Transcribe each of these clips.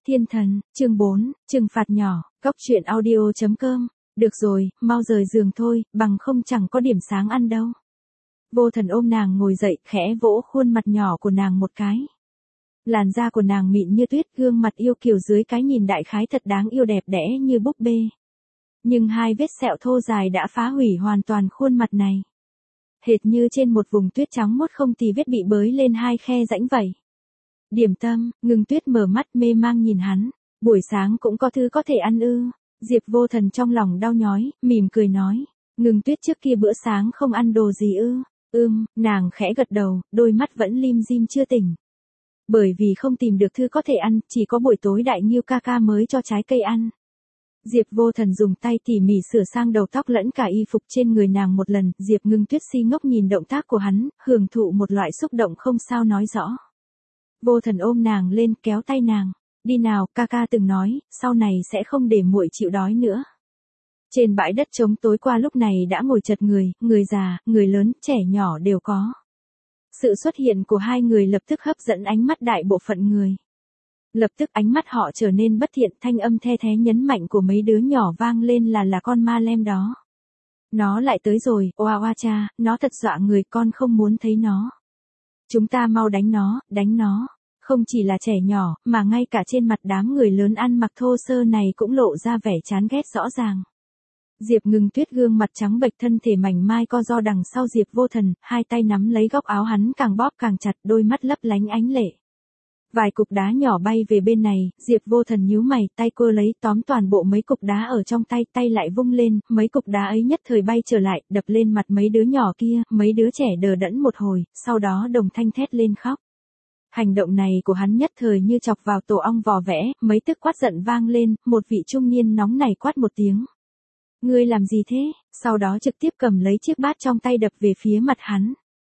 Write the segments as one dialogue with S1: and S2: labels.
S1: Thiên thần, chương 4, trừng phạt nhỏ, góc truyện audio.com. Được rồi, mau rời giường thôi, bằng không chẳng có điểm sáng ăn đâu. Vô Thần ôm nàng ngồi dậy, khẽ vỗ khuôn mặt nhỏ của nàng một cái. Làn da của nàng mịn như tuyết, gương mặt yêu kiều dưới cái nhìn đại khái thật đáng yêu đẹp đẽ như búp bê. Nhưng hai vết sẹo thô dài đã phá hủy hoàn toàn khuôn mặt này. Hệt như trên một vùng tuyết trắng muốt không tì vết bị bới lên hai khe rãnh vậy. Điểm tâm, Ngưng Tuyết mở mắt mê mang nhìn hắn. Buổi sáng cũng có thứ có thể ăn ư? Diệp Vô Thần trong lòng đau nhói, mỉm cười nói. Ngưng Tuyết trước kia bữa sáng không ăn đồ gì ư? Nàng khẽ gật đầu, đôi mắt vẫn lim dim chưa tỉnh. Bởi vì không tìm được thứ có thể ăn, chỉ có buổi tối Đại Nghiêu ca ca mới cho trái cây ăn. Diệp Vô Thần dùng tay tỉ mỉ sửa sang đầu tóc lẫn cả y phục trên người nàng một lần. Diệp Ngưng Tuyết si ngốc nhìn động tác của hắn, hưởng thụ một loại xúc động không sao nói rõ. Vô Thần ôm nàng lên, kéo tay nàng. Đi nào, ca ca từng nói, sau này sẽ không để muội chịu đói nữa. Trên bãi đất trống tối qua lúc này đã ngồi chật người già, người lớn, trẻ nhỏ đều có. Sự xuất hiện của hai người lập tức hấp dẫn ánh mắt đại bộ phận người. Lập tức ánh mắt họ trở nên bất thiện, thanh âm the thé nhấn mạnh của mấy đứa nhỏ vang lên là con ma lem đó. Nó lại tới rồi, oa oa cha, nó thật dọa người, con không muốn thấy nó. Chúng ta mau đánh nó, đánh nó. Không chỉ là trẻ nhỏ, mà ngay cả trên mặt đám người lớn ăn mặc thô sơ này cũng lộ ra vẻ chán ghét rõ ràng. Diệp Ngưng Tuyết gương mặt trắng bệch, thân thể mảnh mai co ro đằng sau Diệp Vô Thần, hai tay nắm lấy góc áo hắn càng bóp càng chặt, đôi mắt lấp lánh ánh lệ. Vài cục đá nhỏ bay về bên này, Diệp Vô Thần nhíu mày, tay cô lấy tóm toàn bộ mấy cục đá ở trong tay, tay lại vung lên, mấy cục đá ấy nhất thời bay trở lại, đập lên mặt mấy đứa nhỏ kia, mấy đứa trẻ đờ đẫn một hồi, sau đó đồng thanh thét lên khóc. Hành động này của hắn nhất thời như chọc vào tổ ong vò vẽ, mấy tức quát giận vang lên, một vị trung niên nóng nảy quát một tiếng. Ngươi làm gì thế? Sau đó trực tiếp cầm lấy chiếc bát trong tay đập về phía mặt hắn.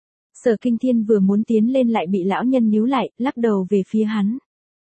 S1: Sở Kinh Thiên vừa muốn tiến lên lại bị lão nhân níu lại, lắc đầu về phía hắn.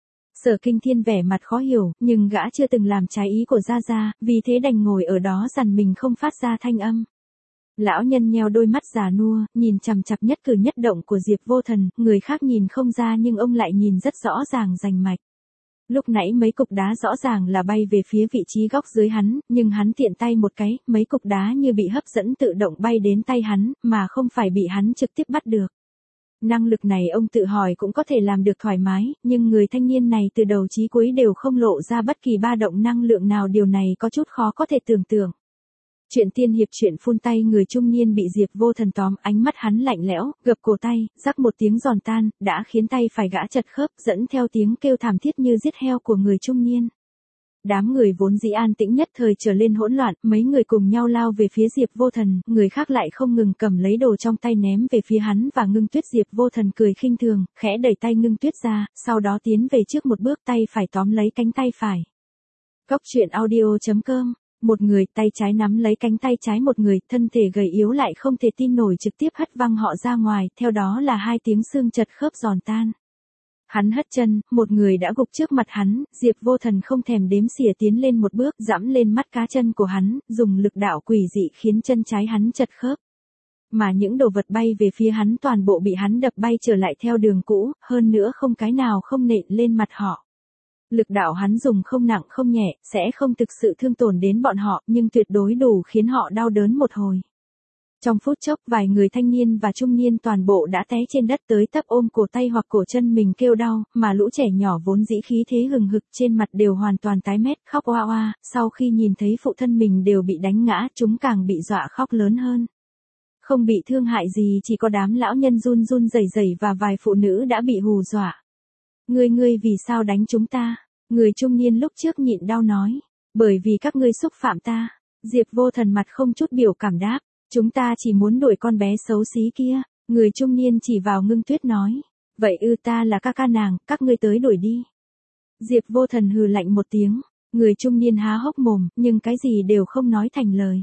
S1: Sở Kinh Thiên vẻ mặt khó hiểu, nhưng gã chưa từng làm trái ý của Gia Gia, vì thế đành ngồi ở đó dằn mình không phát ra thanh âm. Lão nhân nheo đôi mắt già nua, nhìn chằm chằm nhất cử nhất động của Diệp Vô Thần, người khác nhìn không ra nhưng ông lại nhìn rất rõ ràng rành mạch. Lúc nãy mấy cục đá rõ ràng là bay về phía vị trí góc dưới hắn, nhưng hắn tiện tay một cái, mấy cục đá như bị hấp dẫn tự động bay đến tay hắn, mà không phải bị hắn trực tiếp bắt được. Năng lực này ông tự hỏi cũng có thể làm được thoải mái, nhưng người thanh niên này từ đầu chí cuối đều không lộ ra bất kỳ ba động năng lượng nào, điều này có chút khó có thể tưởng tượng. Chuyện tiên hiệp chuyện phun tay, người trung niên bị Diệp Vô Thần tóm, ánh mắt hắn lạnh lẽo, gập cổ tay, rắc một tiếng giòn tan, đã khiến tay phải gã chật khớp, dẫn theo tiếng kêu thảm thiết như giết heo của người trung niên. Đám người vốn dĩ an tĩnh nhất thời trở lên hỗn loạn, mấy người cùng nhau lao về phía Diệp Vô Thần, người khác lại không ngừng cầm lấy đồ trong tay ném về phía hắn và Ngưng Tuyết. Diệp Vô Thần cười khinh thường, khẽ đẩy tay Ngưng Tuyết ra, sau đó tiến về trước một bước, tay phải tóm lấy cánh tay phải. Góc truyện audio.com. Một người tay trái nắm lấy cánh tay trái một người, thân thể gầy yếu lại không thể tin nổi trực tiếp hất văng họ ra ngoài, theo đó là hai tiếng xương chật khớp giòn tan. Hắn hất chân, một người đã gục trước mặt hắn, Diệp Vô Thần không thèm đếm xỉa tiến lên một bước, giẫm lên mắt cá chân của hắn, dùng lực đạo quỷ dị khiến chân trái hắn chật khớp. Mà những đồ vật bay về phía hắn toàn bộ bị hắn đập bay trở lại theo đường cũ, hơn nữa không cái nào không nện lên mặt họ. Lực đạo hắn dùng không nặng không nhẹ, sẽ không thực sự thương tổn đến bọn họ, nhưng tuyệt đối đủ khiến họ đau đớn một hồi. Trong phút chốc, vài người thanh niên và trung niên toàn bộ đã té trên đất tới tấp ôm cổ tay hoặc cổ chân mình kêu đau, mà lũ trẻ nhỏ vốn dĩ khí thế hừng hực trên mặt đều hoàn toàn tái mét, khóc oa oa, sau khi nhìn thấy phụ thân mình đều bị đánh ngã, chúng càng bị dọa khóc lớn hơn. Không bị thương hại gì, chỉ có đám lão nhân run run rẩy rẩy và vài phụ nữ đã bị hù dọa. Ngươi vì sao đánh chúng ta? Người trung niên lúc trước nhịn đau nói. Bởi vì các ngươi xúc phạm ta. Diệp Vô Thần mặt không chút biểu cảm đáp. Chúng ta chỉ muốn đuổi con bé xấu xí kia. Người trung niên chỉ vào Ngưng Tuyết nói. Vậy ta là ca ca nàng, các ngươi tới đuổi đi. Diệp Vô Thần hừ lạnh một tiếng. Người trung niên há hốc mồm, nhưng cái gì đều không nói thành lời.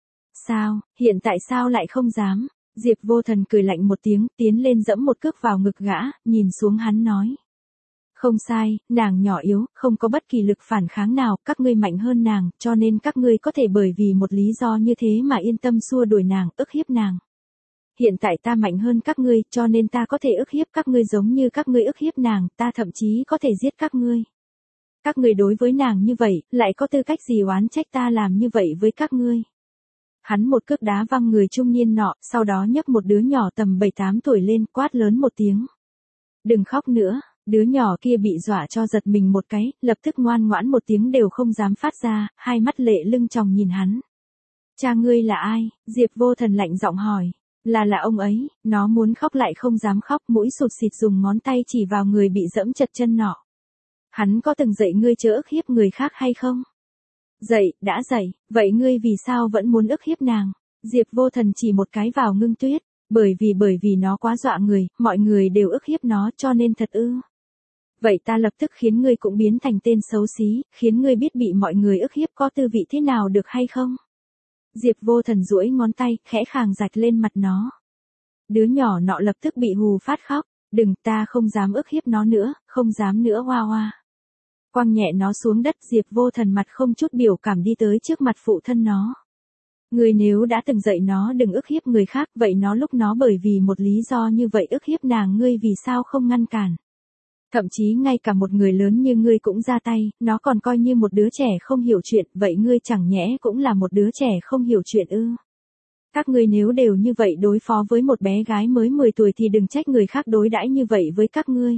S1: Sao, hiện tại sao lại không dám? Diệp Vô Thần cười lạnh một tiếng, tiến lên dẫm một cước vào ngực gã, nhìn xuống hắn nói. Không sai, nàng nhỏ yếu, không có bất kỳ lực phản kháng nào, các ngươi mạnh hơn nàng, cho nên các ngươi có thể bởi vì một lý do như thế mà yên tâm xua đuổi nàng, ức hiếp nàng. Hiện tại ta mạnh hơn các ngươi, cho nên ta có thể ức hiếp các ngươi giống như các ngươi ức hiếp nàng, ta thậm chí có thể giết các ngươi. Các ngươi đối với nàng như vậy, lại có tư cách gì oán trách ta làm như vậy với các ngươi. Hắn một cước đá văng người trung niên nọ, sau đó nhấc một đứa nhỏ tầm 7-8 tuổi lên, quát lớn một tiếng. Đừng khóc nữa, đứa nhỏ kia bị dọa cho giật mình một cái, lập tức ngoan ngoãn một tiếng đều không dám phát ra, hai mắt lệ lưng tròng nhìn hắn. Cha ngươi là ai? Diệp Vô Thần lạnh giọng hỏi. Là ông ấy, nó muốn khóc lại không dám khóc, mũi sụt xịt dùng ngón tay chỉ vào người bị dẫm chật chân nọ. Hắn có từng dạy ngươi chớ ức hiếp người khác hay không? Dạy, đã dạy, vậy ngươi vì sao vẫn muốn ức hiếp nàng? Diệp Vô Thần chỉ một cái vào Ngưng Tuyết, bởi vì nó quá dọa người, mọi người đều ức hiếp nó cho nên thật ư. Vậy ta lập tức khiến ngươi cũng biến thành tên xấu xí, khiến ngươi biết bị mọi người ức hiếp có tư vị thế nào được hay không? Diệp Vô Thần duỗi ngón tay, khẽ khàng rạch lên mặt nó. Đứa nhỏ nọ lập tức bị hù phát khóc, đừng, ta không dám ức hiếp nó nữa, không dám nữa hoa hoa. Quăng nhẹ nó xuống đất, Diệp Vô Thần mặt không chút biểu cảm đi tới trước mặt phụ thân nó. Người nếu đã từng dạy nó đừng ức hiếp người khác, vậy nó lúc nó bởi vì một lý do như vậy ức hiếp nàng, ngươi vì sao không ngăn cản? Thậm chí ngay cả một người lớn như ngươi cũng ra tay, nó còn coi như một đứa trẻ không hiểu chuyện, vậy ngươi chẳng nhẽ cũng là một đứa trẻ không hiểu chuyện ư? Các ngươi nếu đều như vậy đối phó với một bé gái mới 10 tuổi thì đừng trách người khác đối đãi như vậy với các ngươi.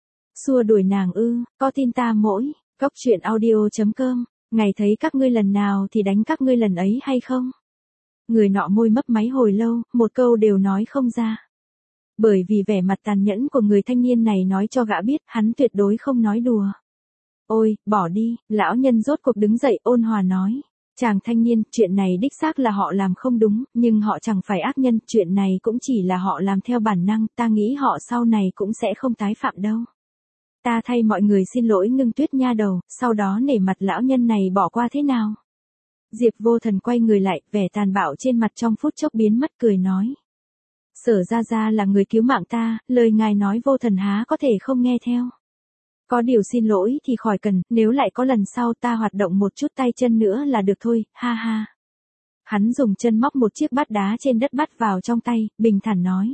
S1: Xua đuổi nàng ư, có tin ta mỗi, Cốc Truyện Audio.com, ngày thấy các ngươi lần nào thì đánh các ngươi lần ấy hay không? Người nọ môi mấp máy hồi lâu, một câu đều nói không ra. Bởi vì vẻ mặt tàn nhẫn của người thanh niên này nói cho gã biết hắn tuyệt đối không nói đùa. Ôi, bỏ đi, lão nhân rốt cuộc đứng dậy ôn hòa nói. Chàng thanh niên, chuyện này đích xác là họ làm không đúng, nhưng họ chẳng phải ác nhân, chuyện này cũng chỉ là họ làm theo bản năng, ta nghĩ họ sau này cũng sẽ không tái phạm đâu. Ta thay mọi người xin lỗi Ngưng Tuyết nha đầu, sau đó nể mặt lão nhân này bỏ qua thế nào? Diệp Vô Thần quay người lại, vẻ tàn bạo trên mặt trong phút chốc biến mất, cười nói. Sở Gia Gia là người cứu mạng ta, lời ngài nói Vô Thần há có thể không nghe theo. Có điều xin lỗi thì khỏi cần, nếu lại có lần sau ta hoạt động một chút tay chân nữa là được thôi, ha ha. Hắn dùng chân móc một chiếc bát đá trên đất bắt vào trong tay, bình thản nói.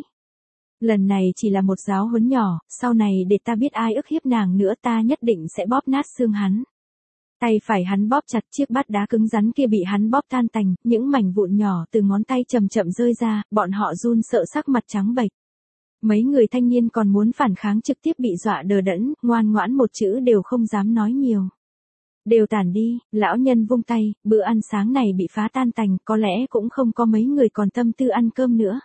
S1: Lần này chỉ là một giáo huấn nhỏ, sau này để ta biết ai ức hiếp nàng nữa ta nhất định sẽ bóp nát xương hắn. Tay phải hắn bóp chặt, chiếc bát đá cứng rắn kia bị hắn bóp tan tành, những mảnh vụn nhỏ từ ngón tay chậm chậm rơi ra, bọn họ run sợ sắc mặt trắng bệch. Mấy người thanh niên còn muốn phản kháng trực tiếp bị dọa đờ đẫn, ngoan ngoãn một chữ đều không dám nói nhiều. Đều tản đi, lão nhân vung tay, bữa ăn sáng này bị phá tan tành, có lẽ cũng không có mấy người còn tâm tư ăn cơm nữa.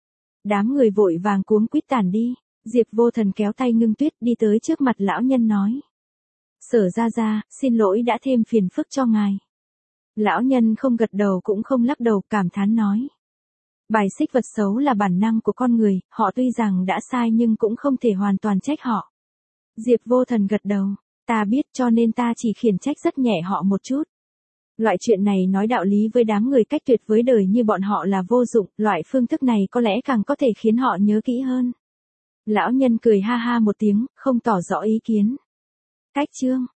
S1: Đám người vội vàng cuống quýt tản đi, Diệp Vô Thần kéo tay Ngưng Tuyết đi tới trước mặt lão nhân nói. Sở Gia Gia, xin lỗi đã thêm phiền phức cho ngài. Lão nhân không gật đầu cũng không lắc đầu, cảm thán nói. Bài xích vật xấu là bản năng của con người, họ tuy rằng đã sai nhưng cũng không thể hoàn toàn trách họ. Diệp Vô Thần gật đầu, ta biết cho nên ta chỉ khiển trách rất nhẹ họ một chút. Loại chuyện này nói đạo lý với đám người cách tuyệt với đời như bọn họ là vô dụng, loại phương thức này có lẽ càng có thể khiến họ nhớ kỹ hơn. Lão nhân cười ha ha một tiếng, không tỏ rõ ý kiến. Cách chương